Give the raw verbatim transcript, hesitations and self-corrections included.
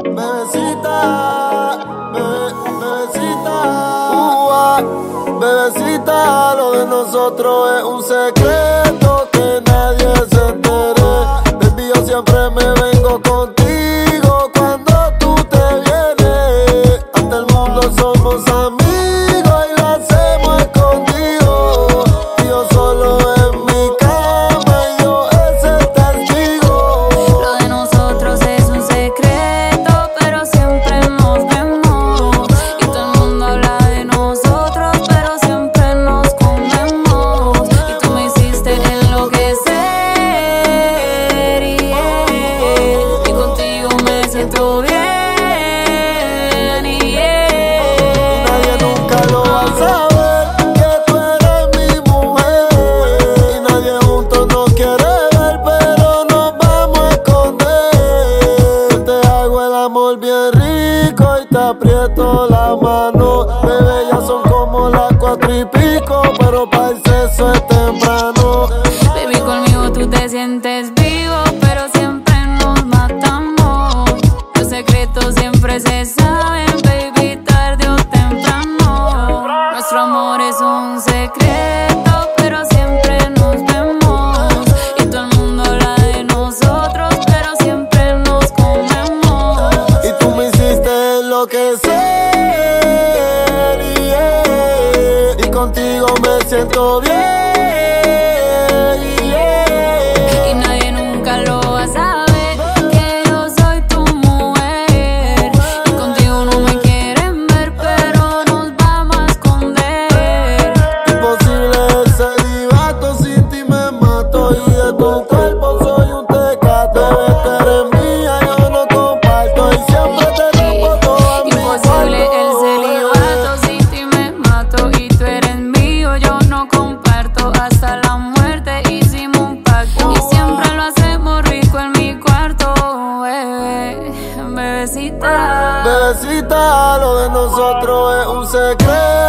Bebecita, bebe, bebecita, ua, bebecita, lo de nosotros es un secreto que nadie se entere. Baby, yo siempre me vengo contigo cuando tú te vienes. Ante el mundo somos amigos y lo hacemos escondido. Y yo solo en mi cama y yo es el testigo. Lo de nosotros es un secreto, pero siempre nos vemos. Y todo el mundo habla de nosotros, pero siempre nos comemos. Y tú me hiciste enloquecer, yeah. Y contigo me siento bien, yeah. Nadie nunca lo va a saber que tú eres mi mujer. Y nadie juntos nos quiere ver, pero nos vamos a esconder. Te hago el amor bien rico y te aprieto la mano. Bebé, ya son como las cuatro y pico, pero para el sexo es temprano. Baby, conmigo tú te sientes vivo, pero siempre nos matamos. Los secretos siempre se saben, baby, tarde o temprano. Nuestro amor es un secreto, pero siempre nos vemos. Y todo el mundo habla de nosotros, pero siempre nos comemos. Y tú me hiciste enloquecer, yeah. Y contigo me siento bien, yeah. Y nadie nunca lo va a saber que yo soy tu mujer. Y contigo no me quieren ver, pero nos vamos a esconder. Imposible el celibato, sin ti me mato. Y de tu cuerpo soy un tecato. Bebé, tú eres mía, yo no comparto. Y siempre te rompo todo mi Imposible el cuarto. celibato, sin ti me mato. Y tú eres mío, yo no comparto. Hasta la muerte hicimos un pacto. Y siempre lo hacemos rico en mi cuarto, bebé, bebecita. Bebecita, lo de nosotros es un secreto